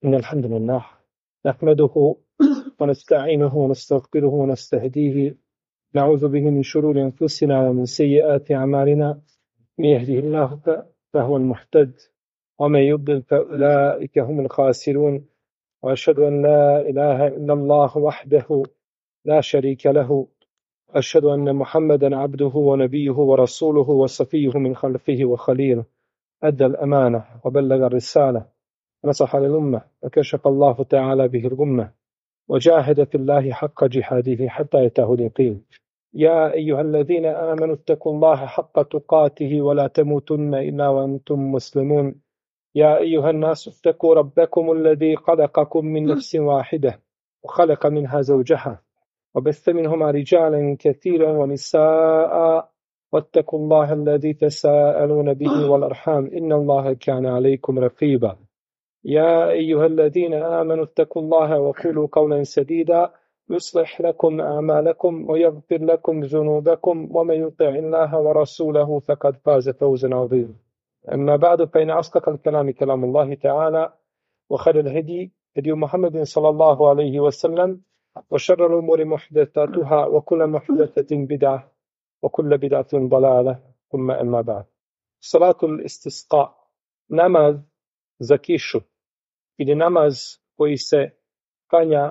إن الحمد لله نحمده ونستعينه ونستغفره ونستهديه، نعوذ به من شرور أنفسنا ومن سيئات أعمالنا. من يهده الله فهو المهتد، ومن يضلل فأولئك هم الخاسرون. وأشهد أن لا إله إلا الله وحده لا شريك له، أشهد أن محمدا عبده ونبيه ورسوله وصفيه من خلفه وخليله، أدى الأمانة وبلغ الرسالة ونصح للأمة، وكشف الله تعالى به الغمة، وجاهد في الله حق جهاده حتى أتاه اليقين. يا أيها الذين آمنوا اتقوا الله حق تقاته ولا تموتن إلا وأنتم مسلمون. يا أيها الناس اتقوا ربكم الذي خلقكم من نفس واحدة وخلق منها زوجها وبث منهما رجالا كثيرا ونساء، واتقوا الله الذي تساءلون به والأرحام إن الله كان عليكم رقيبا. يا أيها الذين آمنوا اتقوا الله وقولوا قولا سديدا يصلح لكم أعمالكم ويغفر لكم ذنوبكم، ومن يطع الله ورسوله فقد فاز فوزا عظيما. أما بعد، فإن أصدق الكلام كلام الله تعالى، وخير الهدي هدي محمد صلى الله عليه وسلم، وشر الأمور محدثاتها، وكل محدثة بدعة، وكل بدعة ضلالة، ثم أما بعد. صلاة الاستسقاء، namaz za kišu ili namaz koji se klanja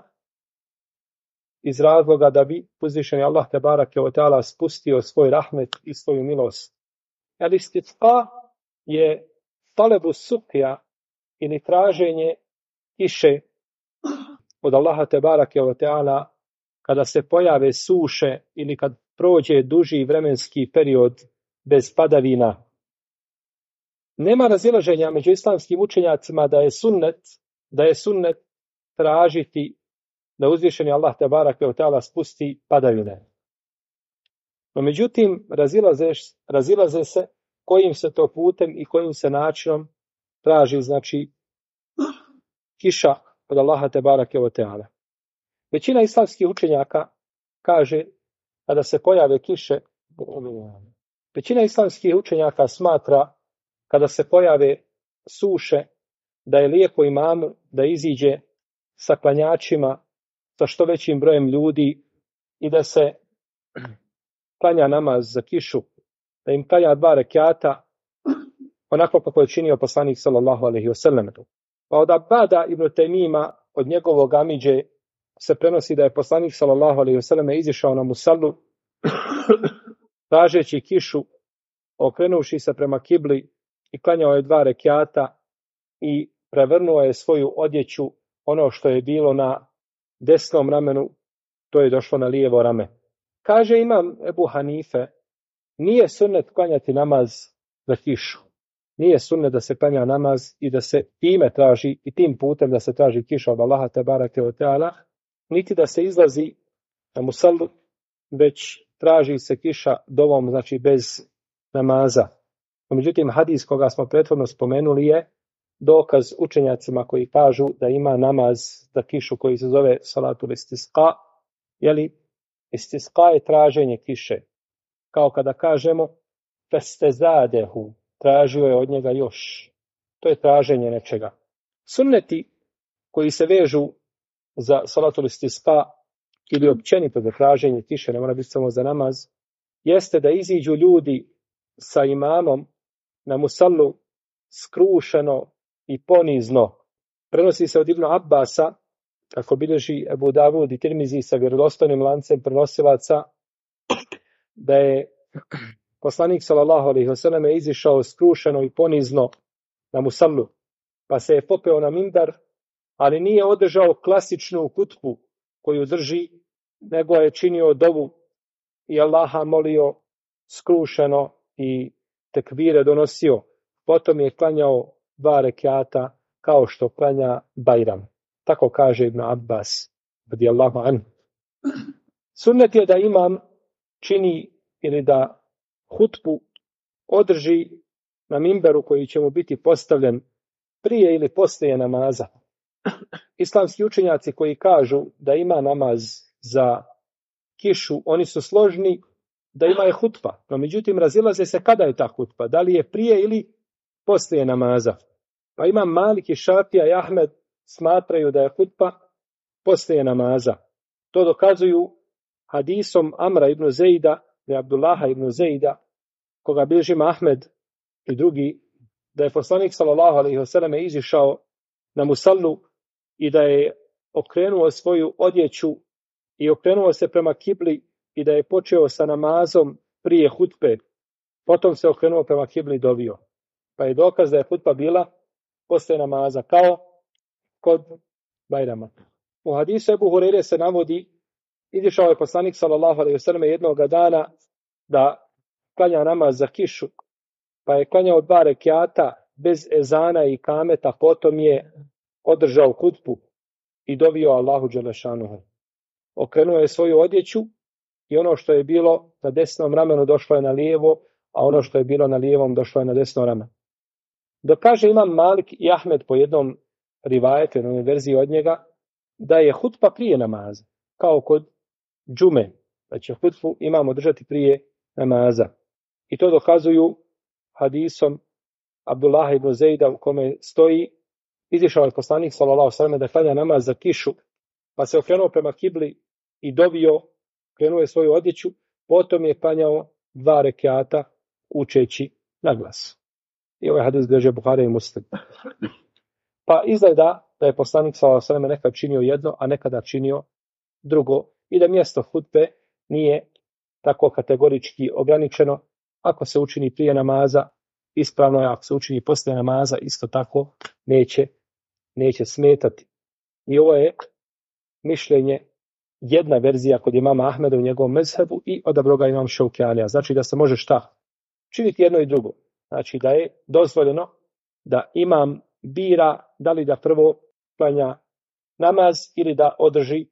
iz razloga da bi uzvišeni Allah tebareke ve taala spustio svoj rahmet i svoju milost. Al-istisqa je talebu suqja ili traženje kiše od Allaha tebareke ve taala kada se pojave suše ili kad prođe duži vremenski period bez padavina. Nema razilaženja među islamskim učenjacima da je sunnet tražiti da uzvišeni Allah tebareke ve taala spusti padavine. No međutim, razilaze se kojim se to putem i kojim se načinom traži, znači, kiša od Allaha tebareke ve taala. Većina islamskih učenjaka kaže kada se pojave kiše, većina islamskih učenjaka smatra kada se pojave suše da je lijepo imamu da iziđe sa klanjačima, sa što većim brojem ljudi i da se klanja namaz za kišu, da im klanja 2 rekata onako kako je činio poslanik sallallahu alejhi ve sellem. Pa od Abada ibn Tajmima, od njegovog amidže, se prenosi da je poslanik sallallahu alejhi ve sellem izišao na musallu tražeći kišu, okrenuši se prema kibli i klanjao je 2 rekata i prevrnuo je svoju odjeću, ono što je bilo na desnom ramenu, to je došlo na lijevo rame. Kaže imam Ebu Hanife, nije sunnet klanjati namaz za kišu. Nije sunnet da se klanja namaz i da se time traži i tim putem da se traži kiša od Allaha tebareke ve taala, niti da se izlazi na musallu, već traži se kiša dovom, znači bez namaza. Međutim, hadis koga smo prethodno spomenuli je dokaz učenjacima koji kažu da ima namaz za kišu koji se zove salatul istisqa. Jeli, istisqa je traženje kiše. Kao kada kažemo festezadehu, tražio je od njega još. To je traženje nečega. Sunneti koji se vežu za salatul istisqa ili općenito za traženje kiše, ne mora biti samo za namaz, jeste da iziđu ljudi sa imamom na musallu skrušeno i ponizno. Prenosi se od Ibn Abbasa, kako bilježi Ebu Davud i Tirmizi sa vjerodostojnim lancem prenosilaca, da je poslanik sallallahu alejhi ve sellem izišao skrušeno i ponizno na musallu, pa se je popeo na mimbar, ali nije održao klasičnu hutbu koju drži, nego je činio dovu i Allaha molio skrušeno i tekbire donosio. Potom je klanjao 2 rekata kao što klanja Bajram. Tako kaže Ibn Abbas radijallahu anhu. Sunnet je da imam čini ili da hutbu održi na mimberu koji će mu biti postavljen prije ili poslije namaza. Islamski učenjaci koji kažu da ima namaz za kišu, oni su složni da ima je hutba. No međutim, razilaze se kada je ta hutba. Da li je prije ili poslije namaza. Pa imam Malik i Šafija i Ahmed smatraju da je hutba poslije namaza. To dokazuju hadisom Amra ibn Zejda i Abdullaha ibn Zejda, koga bilježi Ahmed i drugi, da je poslanik sallallahu alejhi ve selleme izišao na musallu i da je okrenuo svoju odjeću i okrenuo se prema kibli i da je počeo sa namazom prije hutbe. Potom se okrenuo prema kibli i dovio. Pa je dokaz da je hutba bila poslije namaza, kao kod Bajrama. U hadisu Ebu Hureyre se navodi, izišao je poslanik sallallahu alejhi ve selleme jednog dana da klanja namaz za kišu, pa je klanjao 2 rekjata bez ezana i kameta, potom je održao hutbu i dovio Allahu dželešanuhu. Okrenuo je svoju odjeću i ono što je bilo na desnom ramenu došlo je na lijevo, a ono što je bilo na lijevom došlo je na desno ramen. Dok kaže imam Malik i Ahmed po jednom rivajetu, jednoj verziji od njega, da je hutba prije namaza, kao kod džume, da će hutbu imamo držati prije namaza. I to dokazuju hadisom Abdullaha ibn Zejda u kome stoji, izišao je poslanik sallallahu alejhi ve selleme da klanja namaz za kišu, pa se okrenuo prema kibli i dovio, krenuo je svoju odjeću, potom je klanjao 2 rekjata učeći na glas. I ovaj hadis bilježi Buhari i Muslim. Pa izgleda da je poslanik sallallahu alejhi ve selleme nekad činio jedno, a nekada činio drugo, i da mjesto hutbe nije tako kategorički ograničeno. Ako se učini prije namaza, ispravno je, ako se učini poslije namaza, isto tako neće smetati. I ovo je mišljenje, jedna verzija kod imama Ahmeda u njegovom mezhebu i odabrao ga imam Šaukjanija. Znači da se može šta? Činiti jedno i drugo. Znači da je dozvoljeno da imam bira da li da prvo klanja namaz ili da održi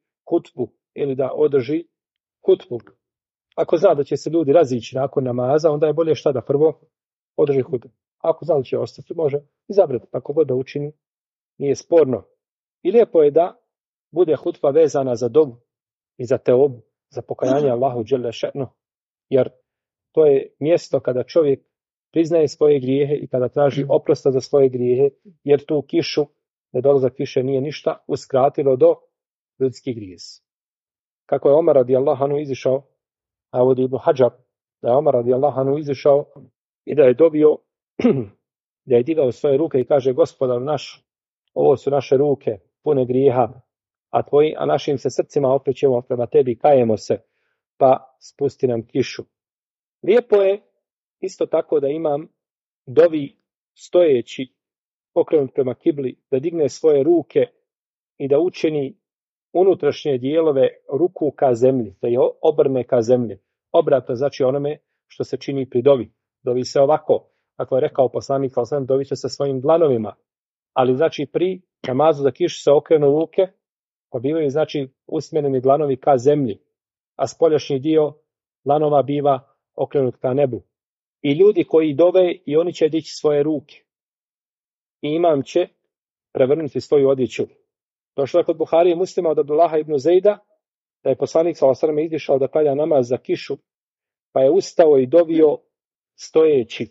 hutbu. Ako zna da će se ljudi razići nakon namaza, onda je bolje šta da prvo održi hutbu. Ako zna da će ostati, može izabrati. Ako god da učini, nije sporno. I lijepo je da bude hutba vezana za dovu i za teobu, za pokajanje Allahu dželle še'nu. Jer to je mjesto kada čovjek priznaje svoje grijehe i kada traži oprosta za svoje grijehe, jer tu kišu, nedolazak kiše nije ništa uskratilo do ljudskih grijesa. Kako je Omar radijallahu anhu izišao, a vodi Ibn Hadžar, da je Omar radijallahu anhu izišao i da je dobio, da je digao svoje ruke i kaže: Gospodar naš, ovo su naše ruke pune grijeha, a našim se srcima okrećemo prema tebi, kajemo se, pa spusti nam kišu. Lijepo je isto tako da imam dovi stojeći, okrenut prema kibli, da digne svoje ruke i da učini unutrašnje dijelove ruku ka zemlji, da je obrne ka zemlji. Obratno znači onome što se čini pri dovi. Dovi se ovako, ako je rekao poslanik sallallahu alejhi ve sellem, dovi će se svojim dlanovima, ali znači pri namazu za kišu se okrenu ruke, pa bivaju znači usmjereni dlanovi ka zemlji, a spoljašnji dio dlanova biva okrenut ka nebu. I ljudi koji dove, i oni će dići svoje ruke. I imam će prevrnuti svoju odjeću. Došlo je kod Buhari i Muslima od Abdullaha ibn Zejda, da je poslanik sallallahu alejhi ve sellem izišao da klanja namaz za kišu, pa je ustao i dovio stojeći.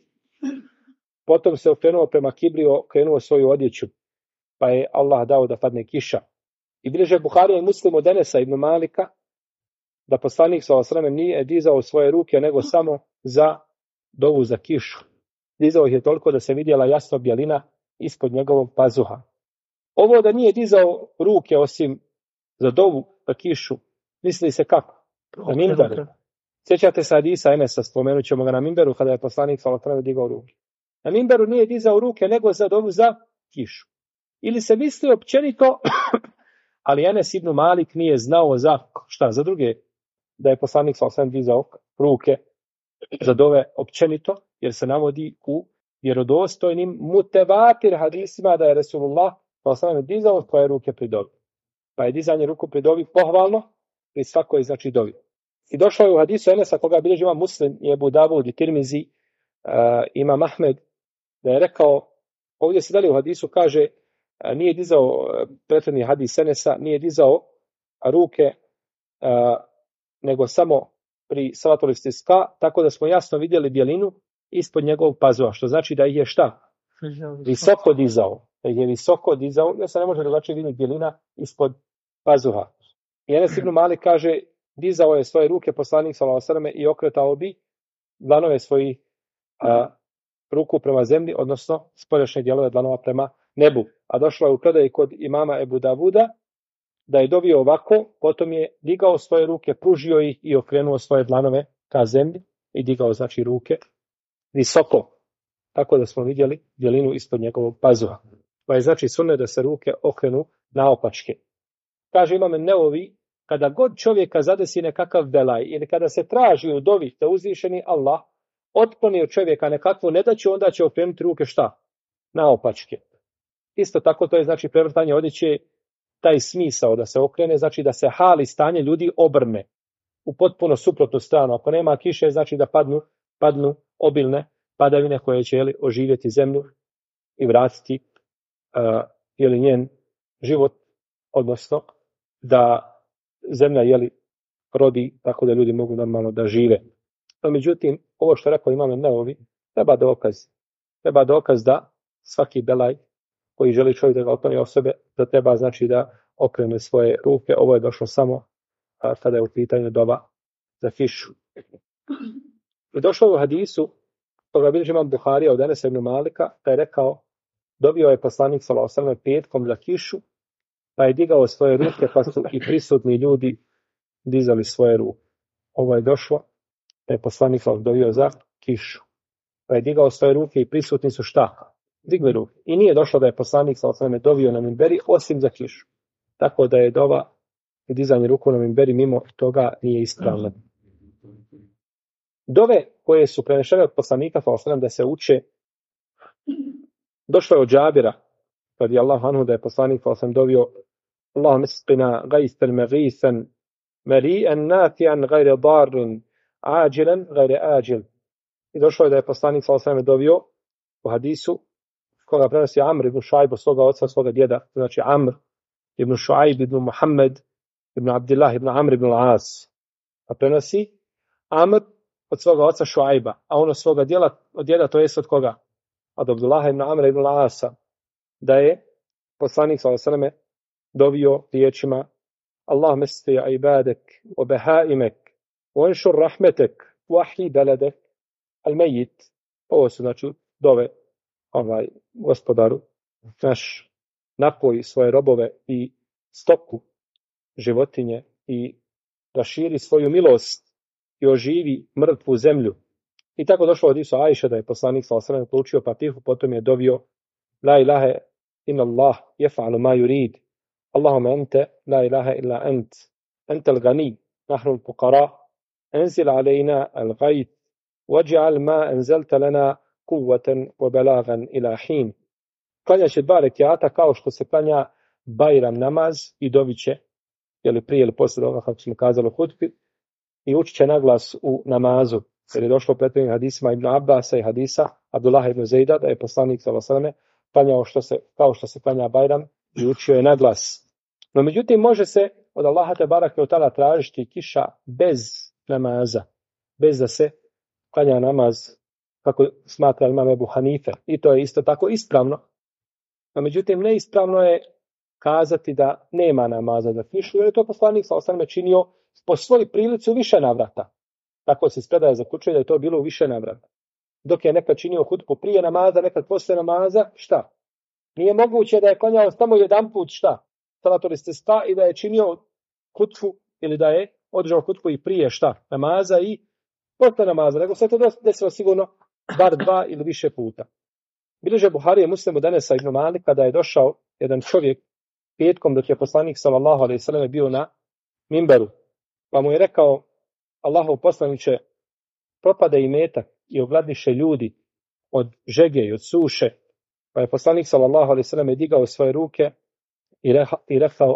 Potom se okrenuo prema kibli, okrenuo svoju odjeću, pa je Allah dao da padne kiša. I bilježe Buhari i Muslim od Enesa ibn Malika, da poslanik sallallahu alejhi ve sellem nije dizao svoje ruke, nego samo za dovu za kišu. Dizao ih je toliko da se vidjela jasno bjelina ispod njegovog pazuha. Ovo da nije dizao ruke osim za dovu za kišu, misli se kako? Na minberu. Sjećate se hadisa Enesa, spomenut ćemo ga na minberu, kada je poslanik sallallahu alejhi ve sellem digao ruke. Na minberu nije dizao ruke nego za dovu za kišu. Ili se misli općenito, ali Enes ibn Malik nije znao za šta, za druge, da je poslanik sallallahu alejhi ve sellem dizao ruke za dove općenito, jer se navodi u vjerodostojnim mutevatir hadisima da je Resulullah sallallahu alejhi ve sellem dizao svoje ruke pri dovi. Pa je dizanje ruku pri dovi pohvalno pri svakoj znači dovi. I došlo je u hadisu Enesa, koga bilježi imam Muslim i Ebu Davud i Tirmizi, imam Ahmed, da je rekao, ovdje se dalje u hadisu kaže, nije dizao, prethodni hadis Enesa, nije dizao ruke, nego samo pri salatul istisqa, tako da smo jasno vidjeli bjelinu ispod njegovog pazuha, što znači da ih je šta? Visoko dizao. je visoko dizao, da se ne može drugačije vidjeti bjelina ispod pazuha. I Enes ibn Malik kaže, dizao je svoje ruke poslanik sallallahu alejhi ve selleme i okretao bi dlanove svojih ruku prema zemlji, odnosno spoljašnje dijelove dlanova prema nebu. A došlo je u predaji kod imama Ebu Davuda da je dovio ovako, potom je digao svoje ruke, pružio ih i okrenuo svoje dlanove ka zemlji i digao znači ruke visoko, tako da smo vidjeli bjelinu ispod njegovog pazuha. Pa je znači sunnet da se ruke okrenu naopačke. Kaže Imam Nevovi, kada god čovjeka zadesi nekakav belaj ili kada se traži u dovi da uzvišeni Allah otkloni od čovjeka nekakvu nedaću, onda će okrenuti ruke šta? Naopačke. Isto tako to je znači prevrtanje odjeće, taj smisao da se okrene, znači da se hali stanje ljudi obrne u potpuno suprotnu stranu. Ako nema kiše, znači da padnu obilne padavine koje će oživjeti zemlju i vratiti njen život, odnosno da zemlja rodi tako da ljudi mogu normalno da žive. No, međutim, ovo što rekao Imam Nevovi, treba dokaz da svaki belaj koji želi čovjek da ga otkloni od sebe, da treba znači da okrene svoje ruke. Ovo je došlo samo kada je u pitanju doba za kišu. I došlo je u hadisu koga bilježi Imam Buharija od Enesa ibn Malika, da je rekao, dobio je poslanik sallallahu alejhi ve sellem petkom za kišu, pa je digao svoje ruke, pa su i prisutni ljudi dizali svoje ruke. Ovo je došlo da je poslanik dobio za kišu, pa je digao svoje ruke i prisutni su šta? Digli ruke. I nije došlo da je poslanik sallallahu alejhi ve sellem dovio na minberi osim za kišu. Tako da je dova i dizanje ruku na minberi mimo toga nije ispravno. Dove koje su prenešene od poslanika sallallahu alejhi ve sellem da se uče, došlo je od Džabira radijallahu anhu da je poslanik sallallahu alejhi ve sellem dovio Allahumma isqina ghaythan maghisan mari'an nafi'an ghayra darrin ajilan ghayra ajil. I došlo je da je poslanik sallallahu alejhi ve sellem dovio u hadisu koga prenosi Amr ibn Šuajb od svoga oca, svoga djeda, znači Amr ibn Šuajb ibn Muhammed ibn Abdullah ibn Amr ibn al-As. A prenosi Amr od svoga oca Šuajba, a on od svoga djeda, to jest od koga? Od Abdullaha ibn Amra ibn al-Asa, da je poslanik sallallahu alejhi ve sellem dovio riječima Allahumma sti ibadek wa bahaimek wa anshur rahmetek wa ahyi baladek al-mayyit. Ovo su znači dove gospodaru naš, napoji svoje robove i stoku životinje i raširi svoju milost i oživi mrtvu zemlju. I tako došlo od hadisu Ajše da je poslanik sallallahu alejhi ve sellem proučio Fatihu, potom je dovio la ilaha illa Allah yef'alu ma yurid. Allahumma anta la ilaha illa anta al-ghani nahnu al-fuqara anzil alayna al-ghayth waj'al ma anzalta lana quwwatan wa balaghan ila hin. Klanja će dva rekjata kao što se klanja Bajram namaz i doviće, prije ili poslije toga, kako smo kazali u hutbi, i učit će naglas u namazu. Jer je došlo u prethodnim hadisima Ibn Abbasa i hadisa Abdullah ibn Zejda da je poslanik sallallahu alejhi ve sellem klanjao kao što se klanja Bajram i učio je naglas. No međutim može se od Allaha te barake ve taala tražiti kiša bez namaza, bez da se klanja namaz kako smatra imam Ebu Hanife. I to je isto tako ispravno. No međutim neispravno je kazati da nema namaza za kišu, jer je to poslanik sallallahu alejhi ve sellem činio po svoj prilici u više navrata. Tako se ispredaje zaključuje da je to bilo u više navrata. Dok je nekad činio hutbu prije namaza, nekad poslije namaza, šta? Nije moguće da je klanjao samo jedan put, šta? Salatul istisqa i da je činio hutbu ili da je održao hutbu i prije, šta? Namaza i poslije namaza. Nego se to desilo sigurno bar dva ili više puta. Bilježe Buharija Muslim od Enesa ibn Malika da je došao jedan čovjek petkom dok je poslanik sallallahu alejhi ve sellem bio na minberu. Pa mu je rekao: Allahov poslaniče, propade imetak i ogladniše ljudi od žege i od suše. Pa je poslanik sallallahu alejhi ve sellem digao svoje ruke i rekao: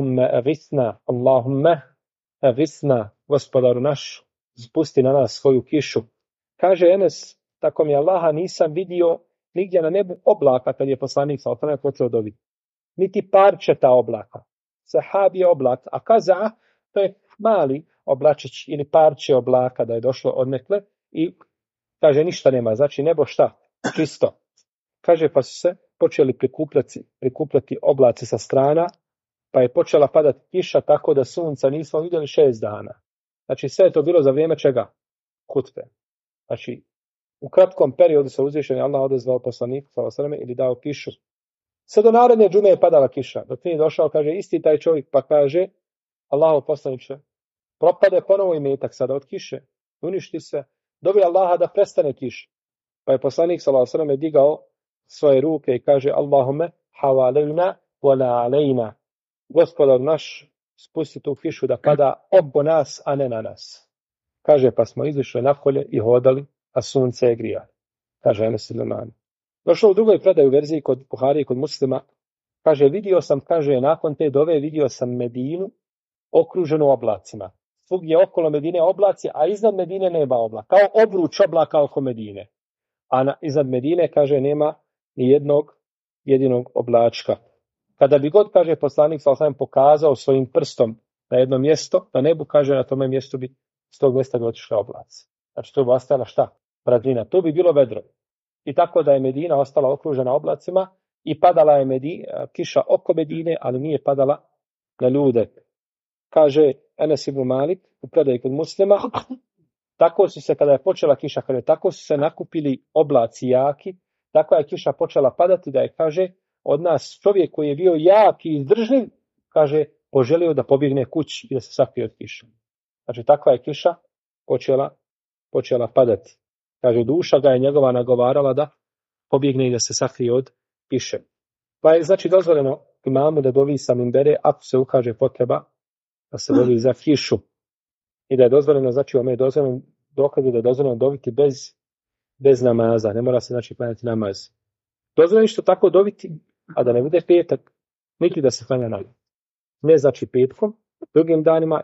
Allahumma aghithna, gospodaru naš, spusti na nas svoju kišu. Kaže Enes, tako mi Allaha nisam vidio nigdje na nebu oblaka kad je poslanik sallallahu alejhi ve sellem počeo dobiti. Niti parčeta oblaka. Sahab je oblak, a kaza to je mali oblačić ili parče oblaka da je došlo odnekle i kaže ništa nema, znači nebo šta? Čisto. Kaže pa su se počeli prikupljati oblaci sa strana, pa je počela padati kiša tako da sunca nismo vidjeli 6 dana. Znači sve je to bilo za vrijeme čega? Hutbe. Znači u kratkom periodu se uzvišeni Allah odazvao poslaniku sallallahu alejhi ve sellem ili dao kišu. Sve do naredne džume je padala kiša. Dok nije došao, kaže, isti taj čovjek pa kaže, Allahov poslaniče, propade ponovo imetak sada od kiše, uništi se, dobi Allaha da prestane kiša. Pa je poslanik sallallahu alejhi ve sellem digao svoje ruke i kaže, Allahume havalejna wala alejna. Gospodar naš, spusti tu kišu da pada oko nas, a ne na nas. Kaže, pa smo izišli napolje i hodali, a sunce je grijalo. Kaže Enes ibn Malik. Došlo u drugoj predaj u verziji kod Buharije, kod Muslima, kaže, nakon te dove vidio sam Medinu okruženu oblacima. Svug je okolo Medine oblaci, a iznad Medine nema oblaka. Kao obruč oblaka oko Medine. A iznad Medine, kaže, nema ni jednog jedinog oblačka. Kada bi god, kaže poslanik, sallallahu pokazao svojim prstom na jedno mjesto, na nebu, kaže, na tome mjestu bi s tog mjesta bi otišle oblaci. Znači, to bi ostala šta? Praznina. To bi bilo vedro. I tako da je Medina ostala okružena oblacima i padala je kiša oko Medine, ali nije padala na ljude. Kaže Enes ibn Malik u predaji kod Muslima, tako su se, kada je počela kiša, tako su se nakupili oblaci jaki, tako je kiša počela padati da je, kaže, od nas čovjek koji je bio jak i izdržljiv, kaže, poželio da pobjegne kući i da se sakrije od kiša. Znači, takva je kiša počela padati. Kaže, duša ga je njegova nagovarala da pobjegne i da se sakrije od kiše. Pa je, znači, dozvoljeno imamu da dovi sa minbere, ako se ukaže potreba da se dovi za kišu. I da je dozvoljeno, znači, je dozvoljeno dokazu da je dozvoljeno doviti bez namaza. Ne mora se, znači, klanjati namaz. Dozvoljeno isto tako doviti, a da ne bude petak, niti da se klanja namaz. Ne, znači, petkom, drugim danima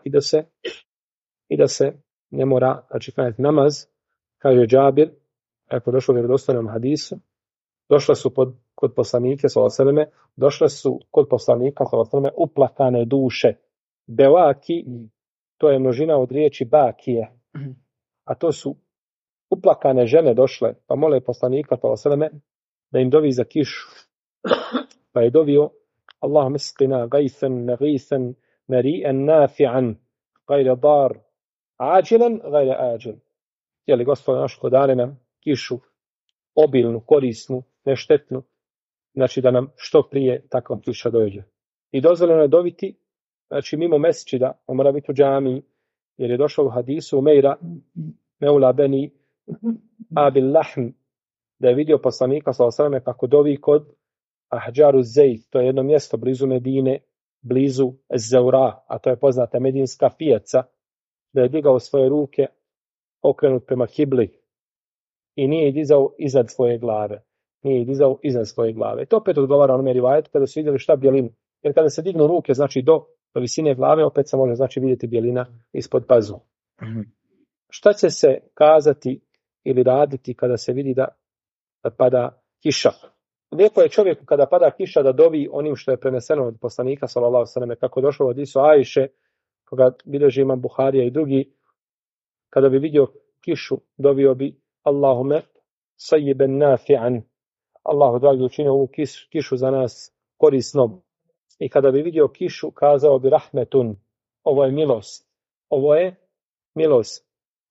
i da se ne mora, znači, klanjati namaz. Kaže Džabir, ako došlo u vjerodostojnom hadisu, došle su kod poslanike, došle su kod poslanika, uplakane duše. Bevaki, to je množina od riječi bakije, a to su uplakane žene došle, pa mole poslanika, da im dovi za kišu. Pa je dovio, Allahum isqina gajfen, negisen, meri'en, nafi'an, gajre dar, ađilen, gajre ađil. Jeli, Gospod naš, podari nam kišu, obilnu, korisnu, neštetnu, znači da nam što prije takva kiša dođe. I dozvoljeno je doviti, znači mimo mesčida, on mora biti u džamiji, jer je došlo u hadisu Umeira, Meula Beni Abil Lahm, da je vidio poslanika sallallahu kako dovi kod Ahđaru Zejt, to je jedno mjesto blizu Medine, blizu Zeura, a to je poznata medinska pijaca, da je digao svoje ruke okrenut prema kibli i nije dizao iznad svoje glave. To opet odgovara onome rivajetu kada su vidjeli šta bjelinu. Jer kada se dignu ruke, znači do visine glave, opet se može, znači, vidjeti bjelina ispod pazu. Šta će se kazati ili raditi kada se vidi da pada kiša? Lijepo je čovjeku kada pada kiša da dovi onim što je preneseno od poslanika, sallallahu alejhi ve selleme, kako došlo od hadisu Ajše, koga bilježi imam Buharija i drugi, kada bi vidio kišu, dovio bi Allahume sayyiban nafi'an. Allahu dragi, učini ovu kišu za nas korisnom. I kada bi vidio kišu, kazao bi rahmetun. Ovo je milost.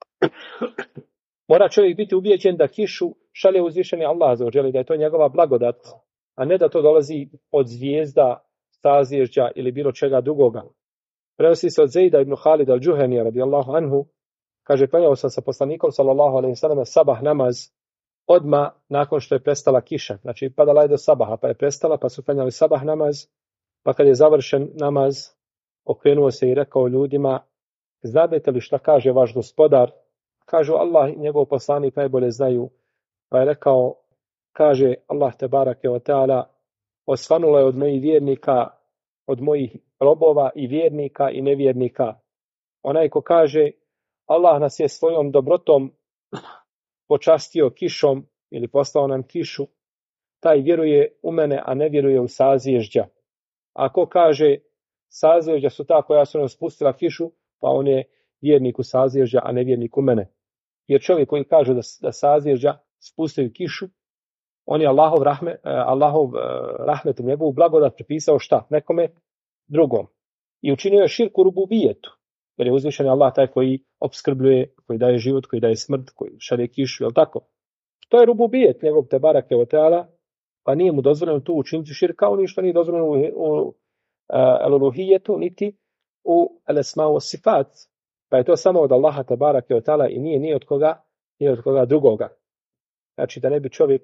Mora čovjek biti ubijeđen da kišu šalje uzvišeni Allah azza wa dželle, da je to njegova blagodat, a ne da to dolazi od zvijezda, sazvježđa ili bilo čega drugoga. Prenosi se od Zejda ibn Halida al-Džuhenija radijallahu anhu, kaže, klanjao sam sa poslanikom sallallahu alejhi ve selleme sabah namaz odmah nakon što je prestala kiša. Znači padala je do sabaha, pa je prestala, pa su klanjali sabah namaz, pa kad je završen namaz, okrenuo se i rekao ljudima, znate li šta kaže vaš gospodar? Kažu, Allah i njegov poslanik najbolje znaju. Pa je rekao, kaže Allah tebarake wa ta'ala, osvanulo je od mojih vjernika, od mojih robova i vjernika i nevjernika. Onaj ko kaže, Allah nas je svojom dobrotom počastio kišom ili poslao nam kišu, taj vjeruje u mene, a ne vjeruje u sazvježđa. Ako kaže, sazvježđa su ta koja su nam spustila kišu, pa on je vjernik u sazvježđa, a ne vjernik u mene. Jer čovjek koji kaže da sazvježđa spustaju kišu, On je Allahov rahmet, njegovu blagodat pripisao šta? Nekome drugom. I učinio je širku rububijetu. Jer je uzvišen Allah taj koji opskrbljuje, koji daje život, koji daje smrt, koji šalje kišu, jel tako? To je rububijet njegov te barake o teala, pa nije mu dozvoljeno tu učiniti širk, kao ni što nije dozvoljeno u al-uluhijetu, niti u al-esma sifat. Pa je to samo od Allaha te barake o teala i nije od koga drugoga. Znači da ne bi čovjek,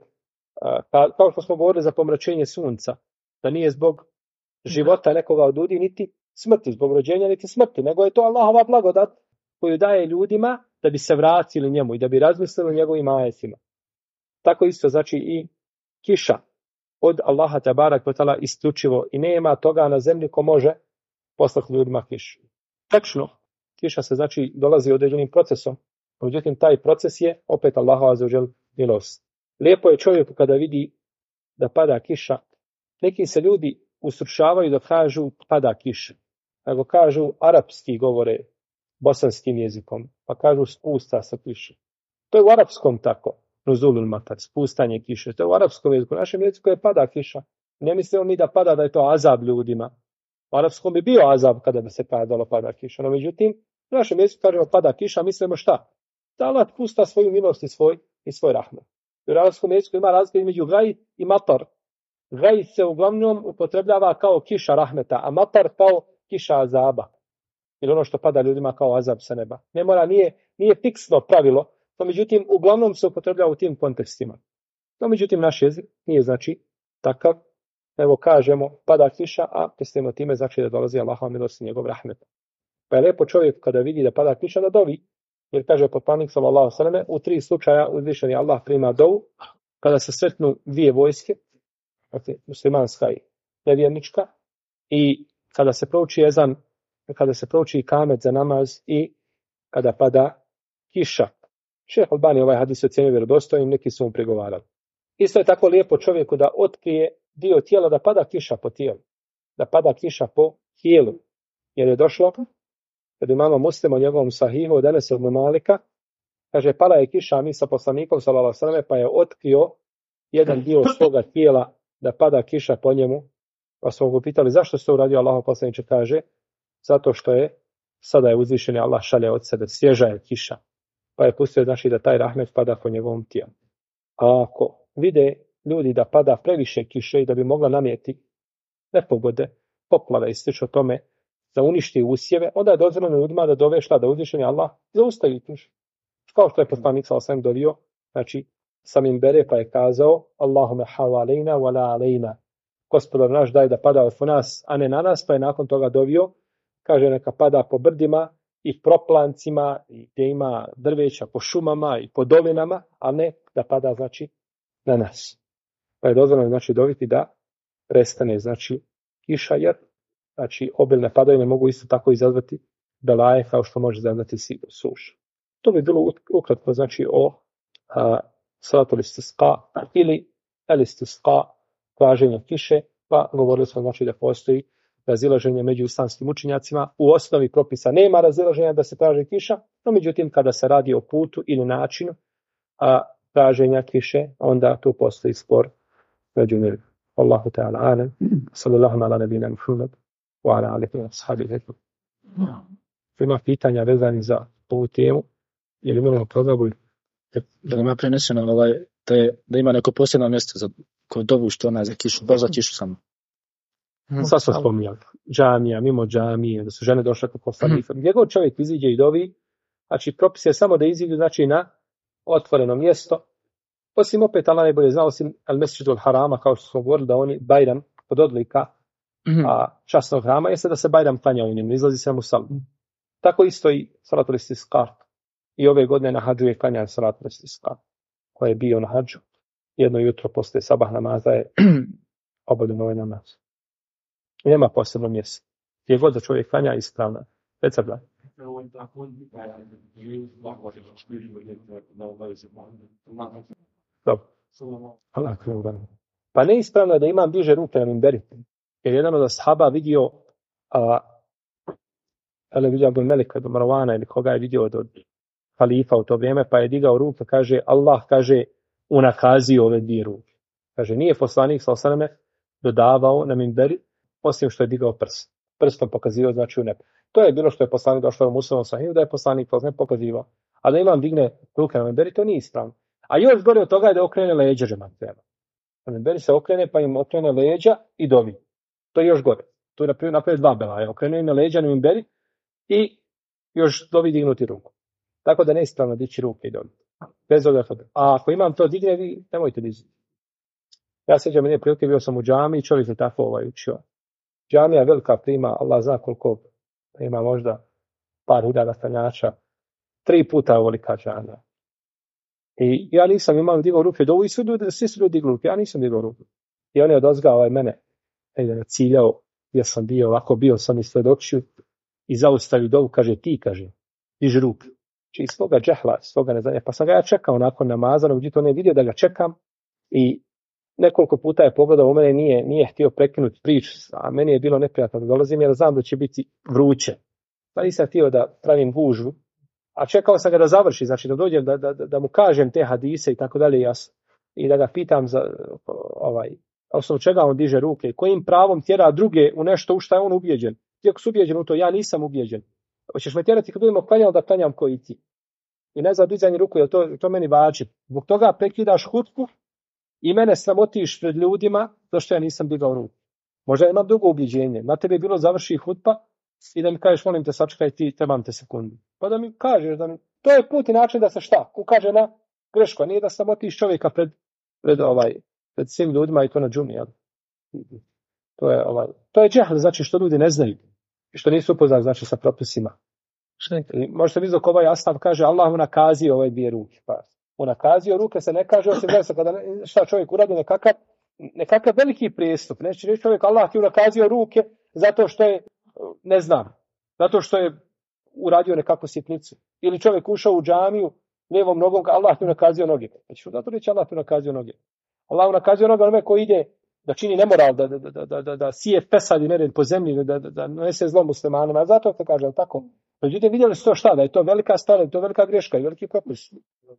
kao što smo govorili za pomračenje sunca, da nije zbog života nekoga od ljudi, niti smrti, zbog rođenja, niti smrti, nego je to Allahova blagodat koju daje ljudima da bi se vratili njemu i da bi razmislili o njegovim ajetima. Tako isto znači i kiša od Allaha tebarak ve taala isključivo i nema toga na zemlji ko može poslati ljudima kišu. Tačno, kiša se znači dolazi određenim procesom, međutim taj proces je opet Allahova azza wa džel milost. Lijepo je čovjeku kada vidi da pada kiša. Neki se ljudi ustručavaju da kažu pada kiša. Nego kažu arapski govore bosanskim jezikom, pa kažu spusta se kiša. To je u arapskom tako. Nuzulul matar, spustanje kiše. To je u arapskom jeziku. U našem jeziku je pada kiša. Ne mislimo mi da pada, da je to azab ljudima. U arapskom bi bio azab kada bi se padalo pada kiša. No međutim, u našem jeziku kažemo pada kiša, mislimo šta? Da Allah pusta svoju milost i svoj rahmet. U arapskom jeziku ima razlika između gaj i matar. Gaj se uglavnom upotrebljava kao kiša rahmeta, a matar kao kiša azaba. Ili ono što pada ljudima kao azab sa neba. Ne mora, nije fiksno pravilo. No, međutim, uglavnom se upotrebljava u tim kontekstima. No, međutim, naš jezik nije znači takav. Evo kažemo, pada kiša, a mislimo time znači da dolazi Allahova milost i njegov rahmet. Pa je lijepo čovjek kada vidi da pada kiša da dovi. Jer kaže poslanik sallallahu alejhi ve selleme, u 3 slučaja uzvišeni Allah prima dovu kada se sretnu dvije vojske, dakle, muslimanska i nevjernička, i kada se prouči ezan, kada se prouči kamet za namaz i kada pada kiša. Šejh Albani ovaj hadis ocjenjuje vjerodostojnim, neki su mu prigovarali. Isto je tako lijepo čovjeku da otkrije dio tijela da pada kiša po tijelu. Da pada kiša po tijelu. Jer je došlo, kad imamo Muslim o njegovom sahihu od Enesa ibn Malika, kaže, pala je kiša, mi sa poslanikom sallallahu alejhi ve selleme, pa je otkrio jedan dio svoga tijela da pada kiša po njemu. Pa smo ga pitali zašto se to uradio, Allahov poslanik kaže, zato što je sada je uzvišeni Allah šalje od sebe, svježa je kiša. Pa je pustio znači da taj rahmet pada po njegovom tijelu. A ako vide ljudi da pada previše kiše i da bi mogla namijeti nepogode, poplave i slično tome, da uništi usjeve, onda je dozvoljeno ljudima da dove šta, da uzvišeni Allah zaustavi kišu. Kao što je poslanik sallallahu alejhi ve sellem dovio, znači samim bere pa je kazao Allahume havalejna wala alejna. Gospodar naš daj da pada od nas, a ne na nas, pa je nakon toga dovio, kaže neka pada po brdima i proplancima, i gdje ima drveća po šumama i po dolinama, a ne da pada znači na nas. Pa je dozvoljeno znači doviti da prestane znači kiša, jer znači obilne padavine mogu isto tako izazvati belaje kao što može izazvati suš. To bi bilo ukratko znači o salatul istisqa ili al-istisqa, traženje kiše, pa govorili smo znači da postoji razilaženje među islamskim učenjacima. U osnovi propisa nema razilaženja da se traži kiša, no međutim kada se radi o putu ili načinu traženja kiše, onda tu postoji spor među njima. Allahu ta'ala alam, sallallahu ala nabina Muhammad wa ala alihi wa ashabihi. Ima pitanja vezani za ovu temu, ili imamo probavu? Da ima preneseno da ima neko posebno mjesto za kod dovu što ona za kišu, baš za kišu samo. Sad smo spominjali. Džamija, mimo džamije, da su žene došle kod poslanika. Gdje god čovjek iziđe i dovi, znači propis je samo da iziđu znači na otvoreno mjesto. Osim opet Allah najbolje zna, osim al-Mesdžidul Harama, kao što smo govorili da oni Bajram pod odlika časnog hrama, jeste da se Bajram klanja u njemu, izlazi se musal. Tako isto i salatul istisqa. I ove godine na hadžu je klanjan salatul istisqa, koji je bio na hadžu. Jedno jutro posle sabah namaza je obavljen ovaj namaz. I nema posebno mjesto. Gdje god da čovjek klanja ispravna. Recebla. Dobro. Pa neispravno je da imam diže ruke na minberi. Jer jedan od ashaba vidio vidio Abdul Melika do Marwana ili koga je vidio od halifa u to vrijeme, pa je digao ruke, kaže Allah kaže unakazio ove dvije ruke. Kaže, nije poslanik sa osaname dodavao na minberi, osim što je digao prst. Prstom pokazivao, znači u nebo. To je bilo što je poslanik došao u Muslimom sahiju, da je poslanik ne pokazivao. A da imam digne ruke na minberi, to nije ispravno. A još gore od toga je da okrene leđa džematima. Na minberi se okrene, pa im okrene leđa i dovi. To je još gore. Tu je napravio dva belaja. Okrene im leđa na minberi i još dovi dignuti ruku. Tako da neispravno dići ruke i dovi. Bez obzira. A ako imam to digne, vi nemojte dizati. Ja sjećam jedne prilike, bio sam u džami i čovjek je tako učio. Džamija je velika, prima, Allah zna koliko, ima možda par hiljada stanjača, 3 puta ovolika džamija. I ja nisam imao digao ruke dovu i svi su ljudi digli ruke, ja nisam digao ruke. I on je odozgao mene, ciljao, ja sam bio sam ispred očiju i zaustavio dovu, kaže, diži ruke. Či iz svoga džehla, svoga neznanja, pa sam ga ja čekao nakon namaza, no on je vidio da ga čekam i nekoliko puta je pogledao u mene, nije htio prekinuti priču, a meni je bilo neprijatno da dolazim jer znam da će biti vruće. Pa nisam htio da pravim gužvu, a čekao sam ga da završi, znači da dođem da mu kažem te hadise i tako dalje i da ga pitam za osnovu čega on diže ruke i kojim pravom tjera druge u nešto u što je on ubijeđen. Ti ako su ubijeđen u to, ja nisam ubijeđen. Hoćeš me tjerati kad budemo klanjali da klanjam koji ti. I ne za dizanje ruku, jer to meni važi. Zbog toga prekidaš hutbu i mene sramotiš pred ljudima zašto ja nisam digao ruku. Možda imam drugo ubjeđenje. Na tebi je bilo završi hutba i da mi kažeš molim te sačekaj ti, trebam te sekundu. Pa da mi kažeš to je put i način da se ukaže na grešku, a nije da sramotiš čovjeka pred svim ljudima i to na džumi. Jel? To je džehl, znači što ljudi ne znaju i što nisu upoznati znači sa propisima. Možete vidjeti dok ovaj astav kaže Allah unakazio ove 2 ruke. Pa unakazio ruke se ne kaže osim da kada šta čovjek uradi nekakav veliki prijestup. Neće reći čovjek Allah ti unakazio ruke zato što je, ne znam, zato što je uradio nekakvu sitnicu. Ili čovjek ušao u džamiju lijevom nogom, Allah ti unakazio noge. Znači zato reći Allah ti unakazio noge. Allah unakazio noge onome koji ide da čini nemoral, da sije pesad i nered po zemlji, da nese zlo muslimanima. A zato to kaže, tako. Međutim, vidjeli su to šta, da je to velika stvar, da je to velika greška i veliki propis.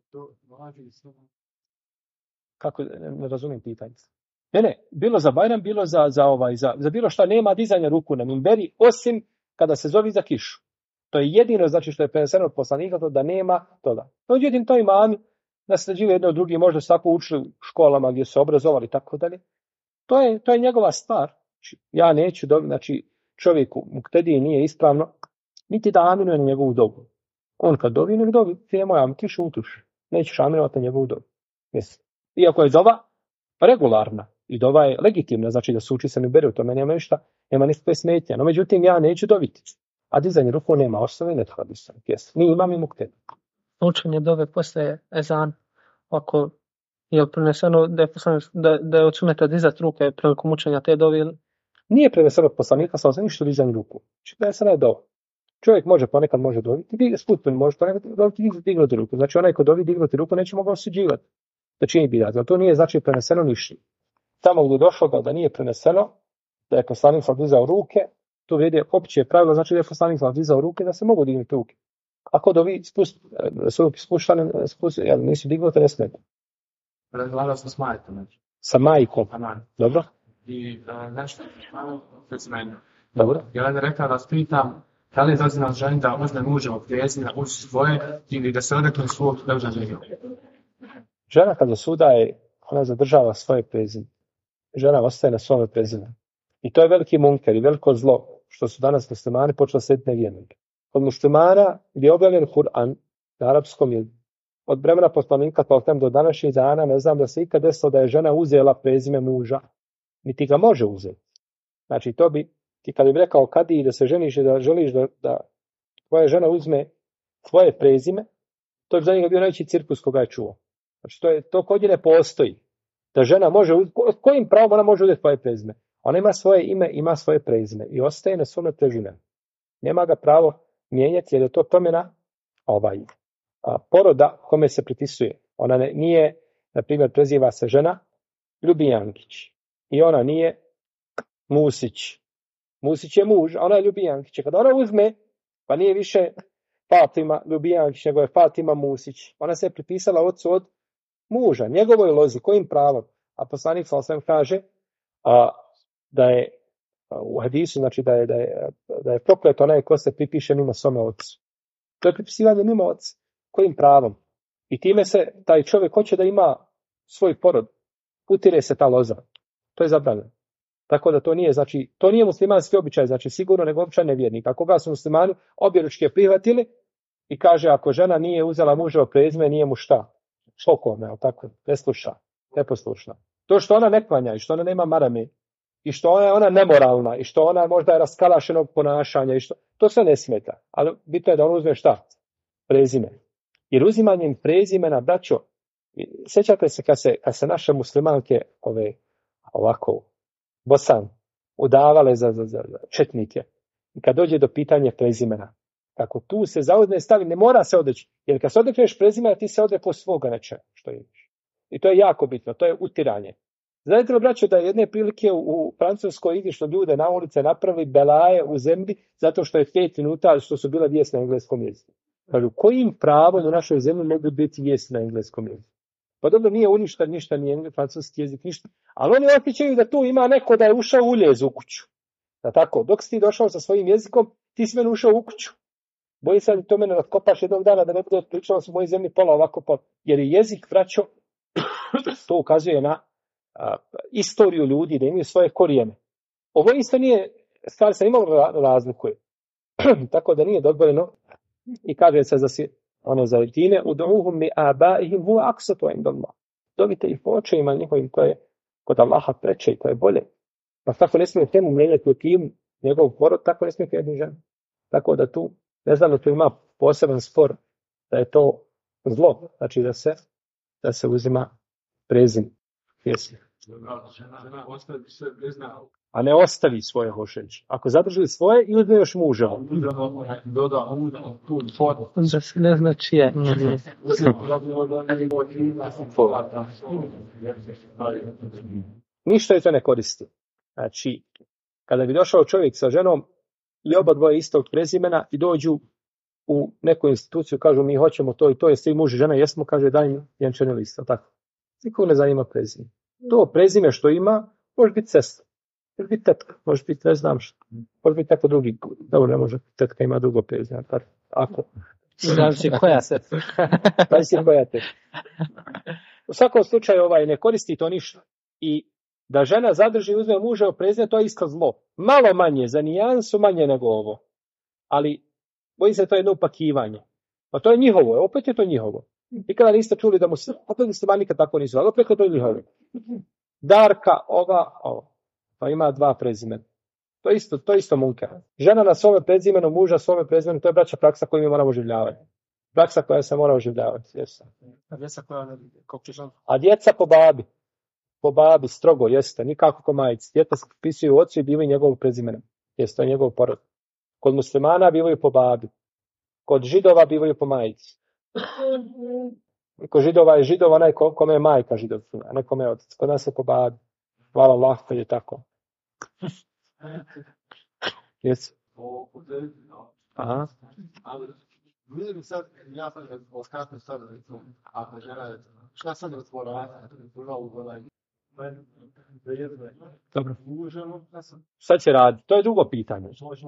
Kako, ne razumijem pitanje. Ne, bilo za Bajram, bilo za bilo šta, nema dizanja ruku na minberi, osim kada se zove za kišu. To je jedino, znači što je preneseno od poslanika, to da nema toga. Međutim, to imami nasljeđuju jedno od drugih, možda su tako učili u školama gdje su obrazovali, tako dalje. To je njegova stvar. Ja neću dobiti, znači čovjeku muktediji nije ispravno, niti da aminuje na njegovu dobu. On kad dobi, nek dobi, ti nemoj ti šutuš. Nećeš aminovati na njegovu dobu. Iako je doba regularna i doba je legitimna, znači da se uči se ne bere u tome, nema ništa, nema ništa smetnja. No međutim, ja neću dobiti. A dizanje ruku nema osnove, ne treba disati. Mi imam i muktediju. Učenje dove posle ezan, ako je preneseno da je od sunneta dizati ruke prilikom učenja te dove? Nije preneseno od poslanika, samo ništa dizanje ruku. Preneseno je dova. Čovjek ponekad može dobiti, sputno može ponekad dignuti ruku. Znači onaj ko dovi dignuti ruku neće mogu osuđivati da čini bidat. To nije znači preneseno ništa. Tamo gdje je došlo da nije preneseno, da je poslanik dizao ruke, tu vrijedi opće pravilo, znači da je poslanik dizao ruke da se mogu dignuti ruke. Ako dovi su spuštane, nisu dignuti, ne smete. Razgovarao sam s majkom. Znači. Sa majkom? Dobro. I nešto s mene. Dobro. I ona je rekla da pitam da li je dozvoljeno ženi da uzme muževo prezime, uči svoje ili da se odrekne svog drža želju. Žena kada sudaje, ona zadržava svoje prezime. Žena ostaje na svome prezime. I to je veliki munker i veliko zlo što su danas muslimani počeli slijediti nevjernike. Od muslimana gdje je objavljen Kur'an na arapskom jeziku, od vremena poslanika do današnjih dana ne znam da se ikad desilo da je žena uzela prezime muža. Niti ga može uzeti. Znači to bi, ti kad bi rekao kadiji da se ženiš i da želiš da tvoja žena uzme tvoje prezime, to bi za njega bio najveći cirkus koga je čuo. Znači to kod nje ne postoji. Da žena može uzeti, kojim pravom ona može uzeti tvoje prezime? Ona ima svoje ime, ima svoje prezime i ostaje na svome prezime. Nema ga pravo mijenjati jer je to promjena poroda kome se pritisuje. Ona nije, na primjer, preziva se žena Ljubijankić i ona nije Musić. Musić je muž, a ona je Ljubijankić. Kada ona uzme, pa nije više Fatima Ljubijankić, nego je Fatima Musić. Ona se je pripisala ocu od muža, njegovoj lozi, kojim pravom? A poslanik sallallahu kaže da je u hadisu, znači da je proklet onaj ko se pripiše mimo svome ocu. To je pripisivanje mimo oca. Kojim pravom? I time se taj čovjek hoće da ima svoj porod. Utire se ta loza. To je zabranjeno. Tako da to nije, znači, to nije muslimanski običaj, znači sigurno nego običaj nevjernika. Ako ga su muslimani objeručke prihvatili i kaže ako žena nije uzela muževo prezime, nije mu šta? Šokome, ali tako, ne sluša, neposlušna. To što ona ne klanja i što ona nema marame i što ona nemoralna i što ona možda je raskalašenog ponašanja i što, to sve ne smeta. Ali bitno je da on uzme šta? Prezime. Jer uzimanjem prezimena, braćo, sjećate se kad se naše muslimanke ovako Bosan udavale za četnike i kad dođe do pitanja prezimena, kako tu se zauzme stavi, ne mora se odreći, jer kad se odrekneš prezimena ti se odrekao svoga nečega što imaš. I to je jako bitno, to je utiranje. Znate li, braćo, da je jedne prilike u Francuskoj izišlo ljude na ulice, napravili belaje u zemlji zato što je 5 minuta što su bile vijesti na engleskom jeziku. Kažu, kojim pravom u našoj zemlji mogu biti vijesti na engleskom jeziku? Pa dobro, nije uništen ništa, nije francuski jezik, ništa. Ali oni osjećaju da tu ima neko da je ušao u uljez u kuću. Da tako, dok si ti došao sa svojim jezikom, ti si meni ušao u kuću. Bojim se da to mene ratkopaš jednog dana, da ne bude pričalo su moji zemlji pola ovako pola. Jer je jezik, braćo, to ukazuje na istoriju ljudi, da imaju svoje korijene. Ovo isto nije, stvari se nimalo razlikuje. Tako da nije dozvoljeno i kaže se za jedine, uduhum mi abaihim huwa aqsatu indallah. Dovite ih po očevima njihovim, to je kod Allaha preče i to je bolje. Pa tako ne smije temu mijenjati u tim njegov porod, tako ne smije jednu ženu. Tako da tu, ne znam da tu ima poseban spor da je to zlo, znači da se uzima prezim. Jesi. A ne ostavi svoje hošeće. Ako zadrži svoje i uzme još muža. Da se ne zna čije. Ništa je to ne koristi. Znači, kada bi došao čovjek sa ženom i oba dvoje istog prezimena i dođu u neku instituciju, kažu mi hoćemo to i to, jeste i muž i žena, jesmo, kaže daj mi vjenčani list, tako. Nikog ne zanima prezime. To prezime što ima, može biti sestra, može biti tetka, može biti ne znam što, može biti tako drugi, dobro ne može, tetka ima drugo prezime, ako. Znači koja sestra? Znači koja tetka. U svakom slučaju ne koristi to ništa. I da žena zadrži i uzme muževo prezime, to je isto zlo. Malo manje, za nijansu manje nego ovo. Ali, bojim se to je jedno upakivanje. Pa to je njihovo, opet je to njihovo. Nikada niste čuli da mu se, opet muslimani nikad tako nisu, ali opet je to njihovo. Darka, ova. Pa ima 2 prezimena. To je isto munkar. Žena na svome prezimenu, muža svome prezimenu, to je braća praksa koju mi moramo oživljavati. Praksa koja se mora oživljavati. Jeste. A djeca po babi strogo, jeste, nikako ko majici. Djeca se popisuju ocu i bivaju njegovog prezimena. Jeste, to je njegov porod. Kod muslimana bivaju po babi. Kod židova bivaju po majici. Kod židova je židov onaj kome je majka židovčina, a ne kome je otac. Kod nas je po babi. Hvala Allah, kad je tako. Jesi. Aha. Vidjeli sad, ja sam oskratno sad, ako žena, šta sam razgovarao, dobro. Sad će raditi, to je drugo pitanje.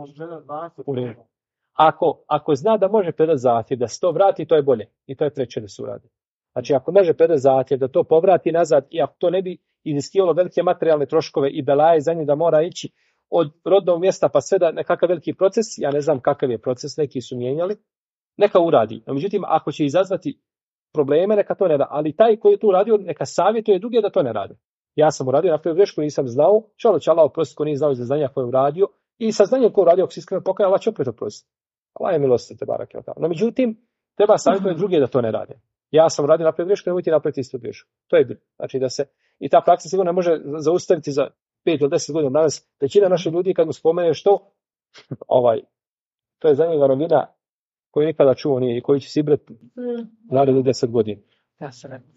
Ako zna da može predati zahtjev, da se to vrati, to je bolje. I to je treće da se uradi. Znači, ako može predati zahtjev, da to povrati nazad, i ako to ne bi iziskivalo velike materijalne troškove i belaje za nje da mora ići od rodnog mjesta pa sve da nekakav veliki proces, ja ne znam kakav je proces, neki su mijenjali, neka uradi. No, međutim, ako će izazvati probleme, neka to ne da. Ali taj koji je tu radio, neka savjetuje druge da to ne radi. Ja sam uradio, napravio grešku, nisam znao, će Allah oprostiti ko nije znao za znanja koje je uradio, i sa znanjem koje je uradio, ako se iskreno pokaja, Allah će opet oprostiti. Allah je milosti, te barake. No, međutim, treba savjetovati druge da to ne rade. Ja sam uradio, napravio grešku, nemojte napraviti istu grešku. To je bilo. Znači da se, i ta praksa sigurno ne može zaustaviti za 5 ili 10 godina. Danas većina naših ljudi kad mu spomeneš to, to je za njega novina koju nikada čuo nije i koji će sibrati narednih 10 godina. Ja se ne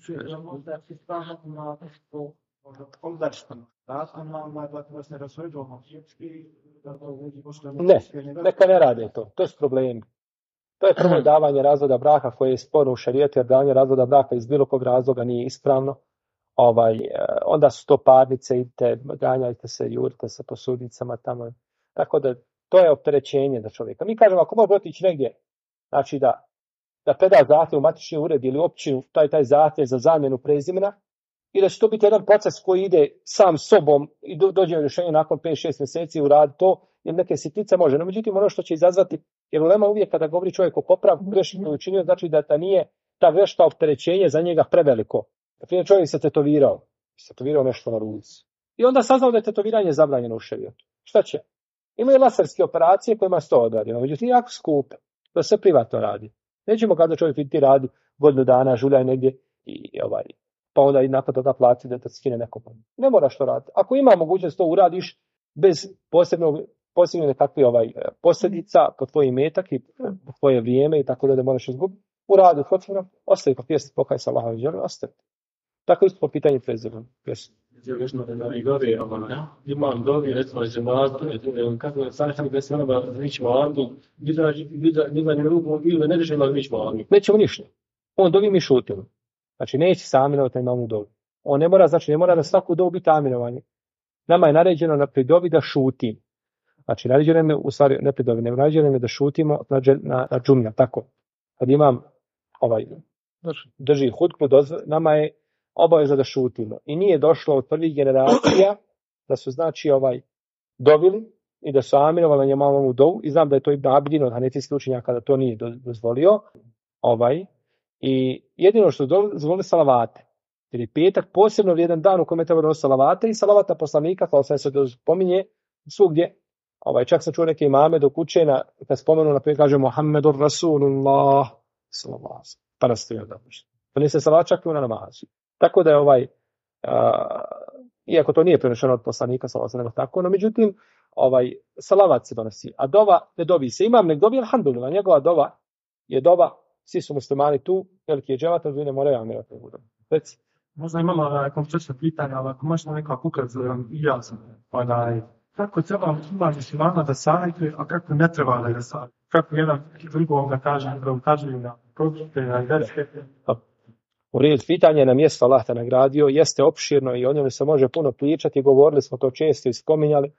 neka ne rade to. To je problem. To je prvo davanje razvoda braka koje je sporno u šerijetu, jer davanje razvoda braka iz bilo kog razloga nije ispravno. onda su to parnice, idite, ganjajte se, jurite se po sudnicama tamo. Tako da to je opterećenje za čovjeka. Mi kažemo, ako može otići negdje, znači da preda zahtjev u matični ured ili općinu, taj zahtjev za zamjenu prezimena, i da će to biti jedan proces koji ide sam sobom i dođe u rješenje nakon 5-6 mjeseci u rad to, jer neke sitnice može. No, međutim, ono što će izazvati, jer ulema uvijek kada govori čovjek o popravku greške koju učinio, znači da nije ta greška opterećenje za njega preveliko. Dakle, čovjek se tetovirao nešto na ruci. I onda saznao da je tetoviranje zabranjeno u šerijetu. Šta će? Imaju laserske operacije kojima se to odradi, no, međutim, jako skupe. To se privatno radi. Nećemo kada čovjek ti radi godinu dana, žuljaj negdje pa onda i nakon toga plati da te skine neko. Ne moraš to raditi. Ako ima mogućnost to uradiš bez posebne nekakve posljedica po tvoj imetak i po tvoje vrijeme i tako da moraš izgubiti, uradi hoćemo, ostavi pa pjesati pokaj sa Allahom i želim, ostavi. Tako isto po pitanju prezirom. Imam dobi, recimo, kako je sačan gdje se onaba zvićemo Alandu, dizanje ruku ili ne držimo zvićemo Alandu. Nećemo ništa. On dobi mi šutimo. Znači, neće se aminovati na ovu dobu. On ne mora na svaku dobu biti aminovanje. Nama je naređeno pri dobi da šutim. Znači, naređeno je, u stvari, ne pri dobi, naređeno je da šutimo na džumlja, tako. Kad imam drži hutbu, nama je obaveza da šutimo. I nije došlo od prvih generacija da su, znači, dobili i da su aminovali na njemavu dobu. I znam da je to Ibn Abidin od hanefijskih učenjaka da to nije dozvolio. I jedino što dozvoli salavate. Jer je petak posebno vrijedan dan u kojem treba donositi salavate i salavata poslanika, kao sam se pominje svugdje. Čak sam čuo neke imame dok uče kad spomenu naprijed kaže Muhammedur Rasulullah sallallahu pa nastavio da pušta. To nije se salavat čak i na namazu. Tako da je iako to nije prenešeno od poslanika sallallahu nego tako, no međutim salavat se donosi. A dova ne dobi se. Imam nek dobi, alhamdulillah, njegova dova je dova. Svi su muslimani tu, veliki je džemat, ali ne moraju amirati. Možda imamo konkretno pitanje, ali ako možemo nekako ukrat i ja sam. Kako treba muslimana da savjetuje, a kako ne treba da savjetuje? Kako jedan drugom da ukažuju na produkte, na verske? U redu, pitanje na mjesto Allah te nagradio, jeste opširno i o njemu se može puno pričati, govorili smo to često i spominjali,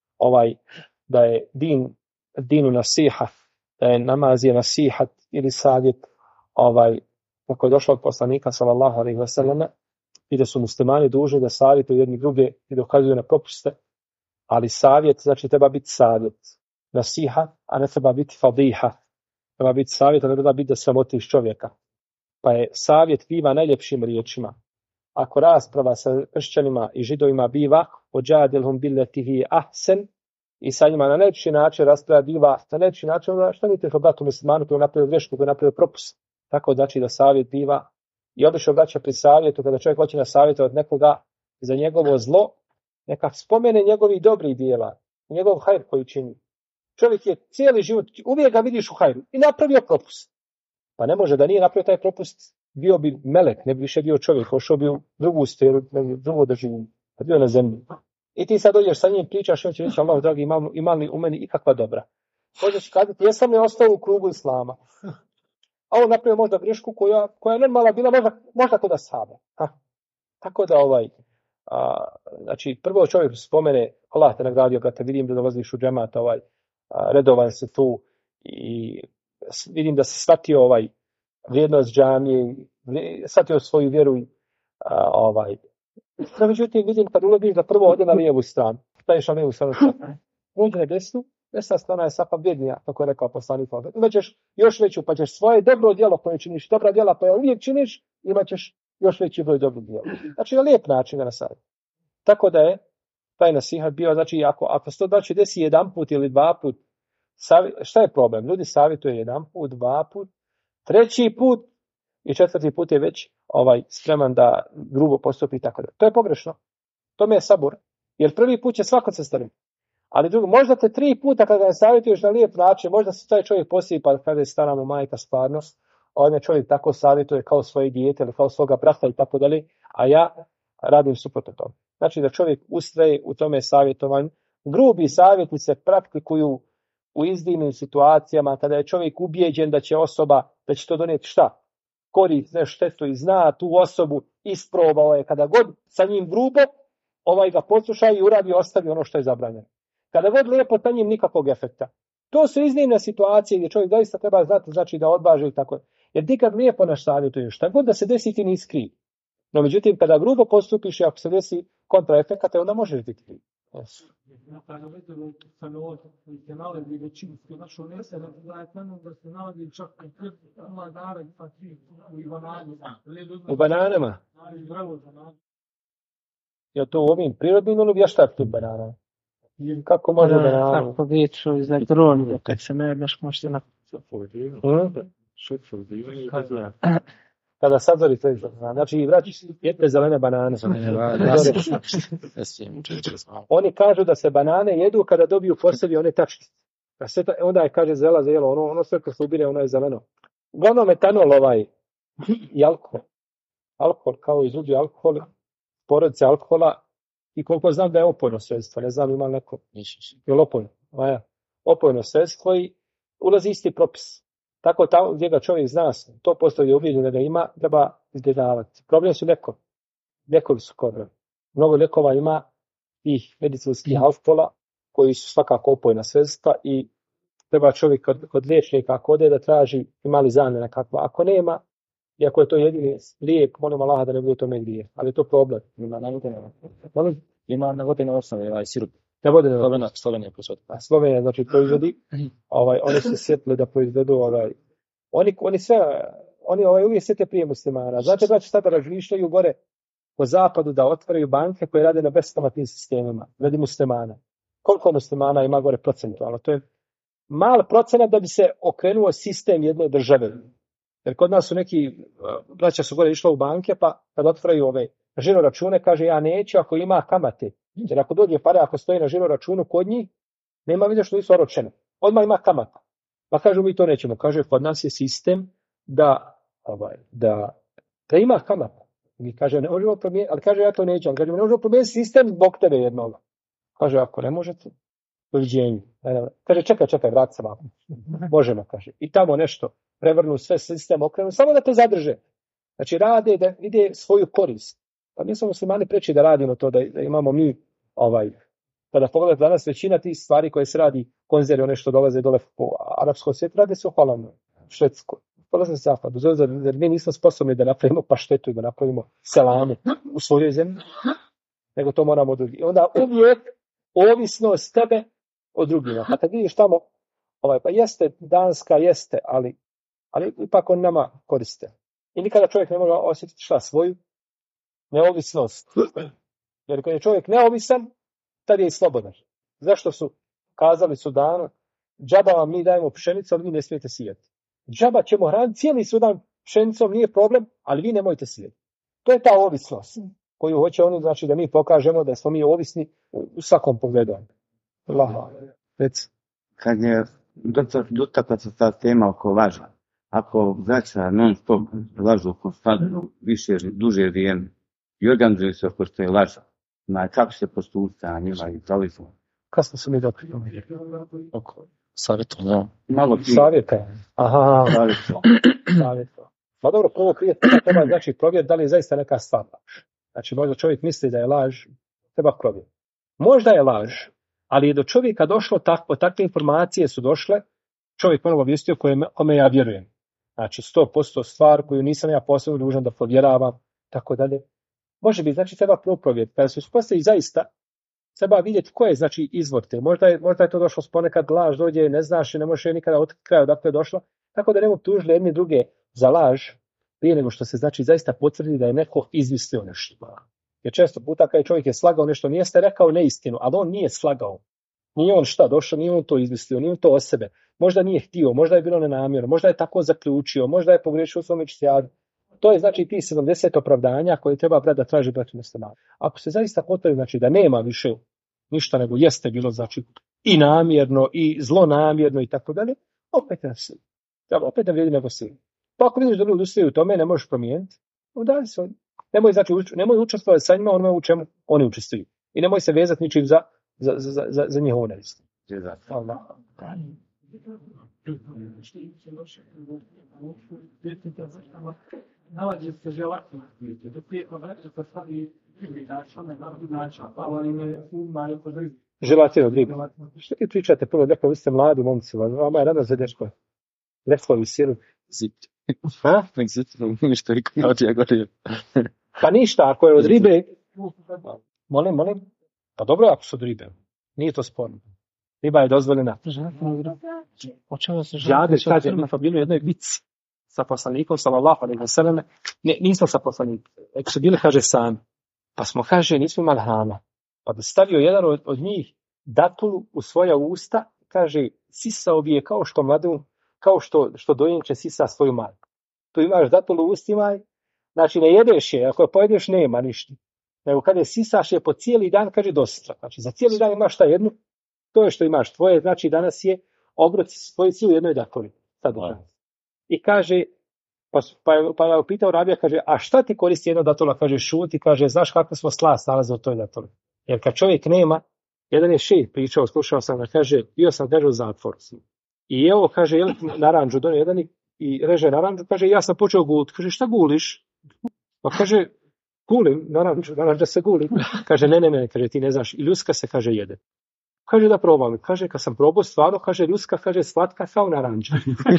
da je dinu nasiha, da je namaz je nasihat ili savjet, kako je došlo od poslanika sallallahu alejhi ve selleme, i da su muslimani dužni da savjetuju jedni druge i da ukazuju na propuste, ali savjet znači treba biti savjet, nasiha, a ne treba biti fadiha. Treba biti savjet, a ne treba biti da sramotiš čovjeka. Pa je savjet biva najljepšim riječima. Ako rasprava sa kršćanima i židovima biva ođadilhum billetihi ahsen, i sa njima na najljepši način rasprava biva na najljepši način, što mi teško bratu muslimanu koji je napravio grešku, koji je napravio propust. Tako znači da savjet biva i obično vraća pri savjetu, kada čovjek hoće na savjetu od nekoga za njegovo zlo, neka spomene njegovih dobrih dijela, njegov hajr koji čini. Čovjek je cijeli život, uvijek ga vidiš u hajru i napravio propust. Pa ne može da nije napravio taj propust, bio bi melek, ne bi više bio čovjek, ošao bi u drugu sferu, drugo doživljenje, bio na zemlji. I ti sad dođeš sa njim, pričaš i on će reći, Allah, dragi, ima li u meni ikakva dobra? Možeš kazati, jesam li ostao u krugu islama? A on napravio možda grešku koja je normalna bila, možda kod ashaba. Tako da znači prvo čovjek spomene, Allah te nagradio, brate, vidim da dolaziš u džemat, redovan se tu i vidim da se shvatio vrijednost džamije, shvatio svoju vjeru i no, međutim, vidim kad ulaziš da prvo ode na lijevu stranu. Staješ na lijevu stranu. Uđe na desnu, desna strana je sapa vrijednija, kako je rekao poslanik. Imaćeš još veću, pa ćeš svoje dobro djelo koje činiš, dobra djela koja uvijek činiš, imaćeš još veći broj dobrih djela. Znači, je lijep način na savjet. Tako da je taj nasihat bio, znači, ako se to znači desi jedan put ili dva put, šta je problem? Ljudi savjetuje jedan put, dva put, treći put i četvrti put je već spreman da grubo postupi i tako da. To je pogrešno. To je sabur. Jer prvi put će svako se strpiti. Ali drugo, možda te 3 puta kada ga savjetuješ na lijep način, možda se taj čovjek poslije, pa kada je stara mu majka stvarno, on čovjek tako savjetuje kao svoje dijete ili kao svoga brata i tako dalje, a ja radim suprotno tome. Znači da čovjek ustraje u tome savjetovanju. Grubi savjeti se praktikuju u iznimnim situacijama kada je čovjek ubijeđen da će to donijeti šta? korist, ne štetu i zna tu osobu, isprobao je, kada god sa njim grubo, ga posluša i uradi, ostavi ono što je zabranjeno. Kada god lijepo, sa njim nikakvog efekta. To su iznimne situacije gdje čovjek zaista treba znati, znači da odvaže i tako. Jer ti kad lijepo naš savjetuješ, šta god da se desi ti nisi kriv. No međutim, kada grubo postupiš i ako se desi kontraefekata, onda možeš biti kriv. Kada vidimo se ne nalazi većinski našo nese, da je tamo da se nalazi čak i mladara i patri u bananima. U bananama? Je to u ovim prirodnim ili vještačkim bananama? Kako može bananu? Kako viču iz elektronije, kad se ne jedneš možete na... Kada sadzori to izgleda. Znači, jete zelene banane. Oni kažu da se banane jedu kada dobiju po sebi one tačkice. Onda je kaže zela, ono sve ko se ubire, ono je zeleno. Uglavnom metanol i alkohol. Alkohol kao izluđi alkohol, porodice alkohola i koliko znam da je opojno sredstvo. Ne znam ima neko. Je li opojno? Opojno sredstvo i ulazi isti propis. Tako tamo gdje ga čovjek zna, to postoji uviđen da ga ima, treba izgledavati. Problem su lijekovi. Lijekovi su problem. Mnogo lijekova ima tih medicinskih alkohola koji su svakako opojna sredstva i treba čovjek kod liječnika ako ode da traži ima li zamjena kakva. Ako nema, i ako je to jedini lijek, molim Allaha da ne bude to medije. Ali je to problem. Ima na vodene osnove, sirup. Slovenija proizvodi. Slovenija znači proizvodi. Oni se sjetili da proizvedu oni uvijek sjete prije muslimana. Znači da će sada razmišljaju gore po zapadu da otvaraju banke koje rade na beskamatnim sistemima. Radi muslimana. Koliko muslimana ima gore procentualno? To je mal procenat da bi se okrenuo sistem jedne države. Jer kod nas su neki braća su gore išla u banke pa kad otvaraju žiro račune kaže ja neću ako ima kamate. Jer ako dođe pare, ako stoji na žiro računu kod njih, nema vidjeti što nisu oročene. Odmah ima kamata. Pa kažu mi to nećemo. Kaže, kod nas je sistem da ima kamata. Mi kaže, ne možemo promijeniti, ali kaže, ja to neću. Ali kaže, ne možemo promijeniti sistem zbog tebe jednoga. Kaže, ako ne možete, doviđenju. Kaže, čekaj, vrati se vam. Možemo, kaže. I tamo nešto prevrnu sve sistem, okrenu, samo da te zadrže. Znači, rade da vide svoju korist. Pa mi smo muslimani preći da radimo to, da imamo mi kada pogledate danas većina tih stvari koje se radi, konzerve, nešto dolaze dole po arapskom svijetu, rade se u Holandu, Švedskoj, dolaze se zapadu, jer mi nismo sposobni da napravimo paštetu i da napravimo selame u svojoj zemlji, nego to moramo od drugih. Onda uvijek ovisnost tebe od drugima. A kad vidiš tamo, pa jeste Danska, jeste, ali ipak on nama koriste. I nikada čovjek ne može osjetiti svoju neovisnost. Jer kad je čovjek neovisan, tad je i slobodan. Zašto su kazali Sudanu, džaba vam mi dajemo pšenicu, ali vi ne smijete sijati. Džaba ćemo hraniti cijeli Sudan pšenicom, nije problem, ali vi nemojte sijati. To je ta ovisnost koju hoće oni, znači da mi pokažemo da smo mi ovisni u svakom pogledu. Kad je dotakla se ta tema oko laža, ako braća non stop lažu konstantno duže vrijeme i organizuju se oko što je laža, kako se postupiti sa njima i zavizno? Kasno su mi dokli. Savjetom, da. Malo savjeta. Aha, savjetom. Pa dobro, prvo prije treba znači provjeriti da li je zaista neka stvar laž. Znači možda čovjek misli da je laž, treba provjeriti. Možda je laž, ali je do čovjeka došlo takve informacije su došle, čovjek ponovo obavijestio kome ja vjerujem. Znači 100% stvar koju nisam ja posebno dužan da provjeravam, tako dalje. Može biti, znači treba prvo provjeriti. Kada se uspostavi zaista, treba vidjeti ko je znači izvor te. Možda je to došlo ponekad laž, dođe, ne znaš i ne možeš nikada otkriti kraj odakle je došlo. Tako da ne mogu tužili jedni druge za laž, prije nego što se znači zaista potvrdi da je neko izmislio nešto. Jer često puta kada čovjek je slagao nešto, nije ste rekao neistinu, ali on nije slagao. Nije on došao, nije on to izmislio, nije on to o sebe. Možda nije htio, možda je bilo nenamjerno, možda je tako zaključio, možda je pogriješio u svom ijtihadu. To je znači ti 70 opravdanja koje treba brat da traži bratu muslimanu. Ako se zaista potvrdi znači da nema više ništa nego jeste bilo znači i namjerno i zlonamjerno i tako dalje, opet ne vrijedi nego svi. Pa ako vidiš da ljudi ustraju u tome, ne možeš promijeniti, udalji se. Nemoj učestvovati sa njima onome u čemu oni učestvuju. I nemoj se vezati ničim za njihovu nevistu. Nalazi se želati, da prije povreće se stavi Želatina od ribe. Što vi pričate prvo, dakle, vi ste mladi momci, vama je rada za dečko. Reflovi sirup. Zit. Ha? Nek zit, ništa i kao ti ja govorim. Pa ništa, ako je od ribe... Molim. Pa dobro, ako su od ribe. Nije to sporno. Riba je dozvoljena. O čemu se Džabir kaže, mi smo bili u jednoj bici sa poslanikom, sallallahu alejhi ve selleme. Nismo sa poslanikom, nego su bili, kaže, sami. pa smo, kaže, nismo imali hrana. Pa da stavio jedan od njih datulu u svoja usta, kaže, sisao bi je kao što mladu, kao što dojenče sisa svoju majku. Tu imaš datulu u ustima, znači ne jedeš je, ako je pojedeš nema ništa. Nego kada je sisaš je po cijeli dan, kaže dosta. Znači za cijeli dan imaš šta jednu, to je što imaš tvoje, znači danas je obrok svoje cijelu jednoj datuli. I kaže, pa je upitao Rabija, kaže, a šta ti koristi jedno datula? Kaže, šuti, kaže, znaš kako smo slast nalaze u toj datuli. Jer kad čovjek nema, jedan je šejh pričao, slušao sam ga, kaže, bio sam u zatvoru. I evo, kaže, jel naranđu, donio jedan i reže naranđu, kaže, ja sam počeo guliti. Kaže, šta guliš? Pa kaže, gulim, naranđa se guli. Kaže, ne, kaže, ti ne znaš, i ljuska se, kaže, jede. Kaže, da probam. Kaže, kad sam probao, stvarno, kaže, ljuska, kaže, slatka kao naranđa.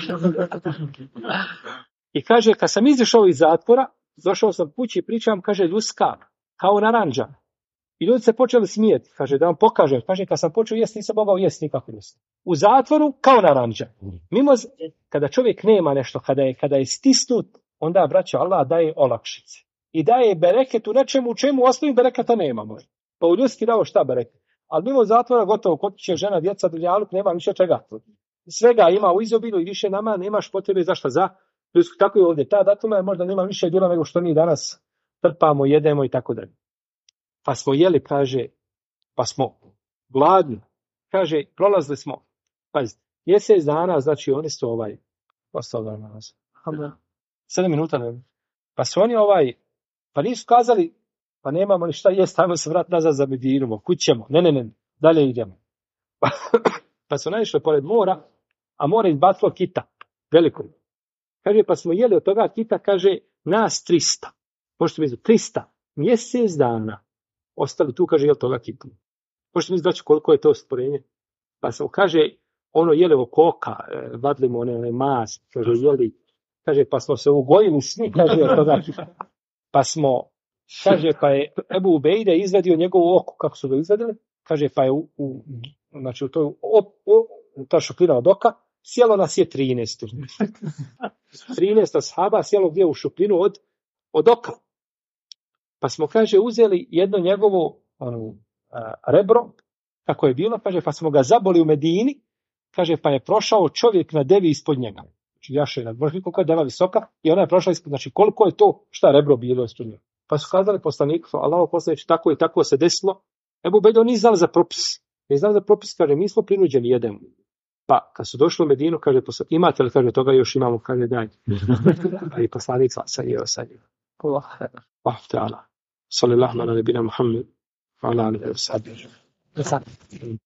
I kaže, kad sam izišao iz zatvora, došao sam kući i pričam, kaže, ljuska kao naranđa. I ljudi se počeli smijeti. Kaže, da vam pokažem. Kaže, kad sam počeo jesti, nisam mogao jesti nikako ljuska. U zatvoru kao naranđa. Kada čovjek nema nešto, kada je stisnut, onda, braćo, Allah daje olakšice. I daje bereket u nečemu u čemu osnovim bereketa nema. Možda. Pa u ljuski dao šta bereket. Ali mimo zatvora gotovo, kod će žena, djeca, dunjaluk, nema više čega. Svega ima u izobilju i više nama, nemaš potrebe zašto za ljusku. Tako je ovdje. Ta datuma možda nema više djela nego što mi danas trpamo, jedemo i tako dalje. Pa smo jeli, kaže, pa smo gladni. Kaže, prolazili smo, pazite, mjesec dana, znači oni su ostalo nas. 7 minuta ne. Pa su oni pa nisu kazali, pa nemamo ni šta jest, ajmo se vrat nazad za Medinu, kućemo. Ne, dalje idemo. Pa su naišli pored mora, a more izbacilo kita, veliko. Kaže, pa smo jeli od toga kita, kaže, nas 300. Možete misliti, 300, mjesec dana. Ostali tu, kaže, jel toga kita. Možete misliti, koliko je to stvorenje? Pa se kaže, ono jele koka, vadili mu one mas, kaže, jeli, kaže, pa smo se ugojili svi, kaže, od toga kita. Pa smo, kaže, pa je Ebu Ubejde izvadio njegovu oko, kako su ga izvadili, kaže, pa je znači u toj ta šupljina od oka, sjelo nas je 13. 13 ashaba sjelo gdje u šupljinu od oka. Pa smo, kaže, uzeli jedno njegovo rebro, kako je bilo, kaže, pa smo ga zaboli u Medini, kaže, pa je prošao čovjek na devi ispod njega. Znači, jaše, možda koliko je deva visoka, i ona je prošla ispod, znači, koliko je to, šta rebro bilo ispod njega. Pa su kazali poslaniku, Allaho poslanici, tako i tako se desilo. Ebu Bejdo nije znali za propis. Ne znali za propis, kaže, mi smo prinuđeni, jedemo. Pa, kad su došli u Medinu, kaže, imate li, kaže, toga još imamo, kaže, daj. A i poslanik sa jeo sa njim. Allah ta'ala. Sallallahu ala nebina Muhammed. Ala ala